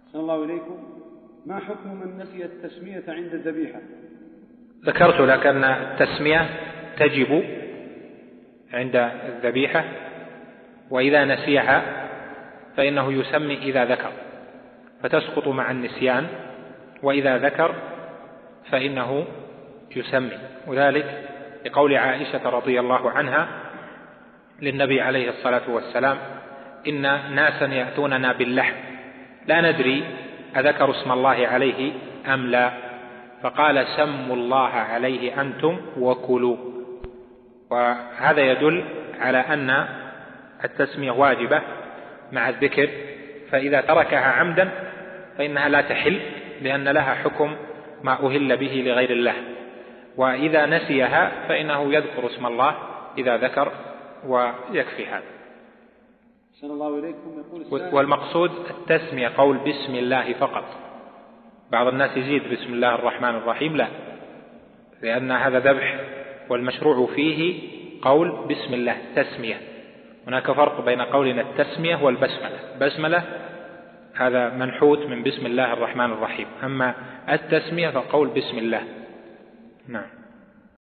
أحسن الله إليكم. ما حكم من نسي التسمية عند الذبيحة؟ ذكرت لك أن التسمية تجب عند الذبيحة، وإذا نسيها فإنه يسمي إذا ذكر، فتسقط مع النسيان، وإذا ذكر فإنه يسمي، وذلك لقول عائشة رضي الله عنها للنبي عليه الصلاة والسلام: إن ناسا يأتوننا باللحم لا ندري أذكر اسم الله عليه أم لا، فقال: سموا الله عليه أنتم وكلوا. وهذا يدل على أن التسمية واجبة مع الذكر، فإذا تركها عمدا فإنها لا تحل، لأن لها حكم ما أهل به لغير الله، وإذا نسيها فإنه يذكر اسم الله إذا ذكر، ويكفي هذا. والمقصود التسمية قول بسم الله فقط. بعض الناس يزيد بسم الله الرحمن الرحيم، لا، لأن هذا ذبح، والمشروع فيه قول بسم الله تسمية. هناك فرق بين قولنا التسمية والبسملة. بسملة هذا منحوت من بسم الله الرحمن الرحيم، أما التسمية فقول بسم الله. نعم.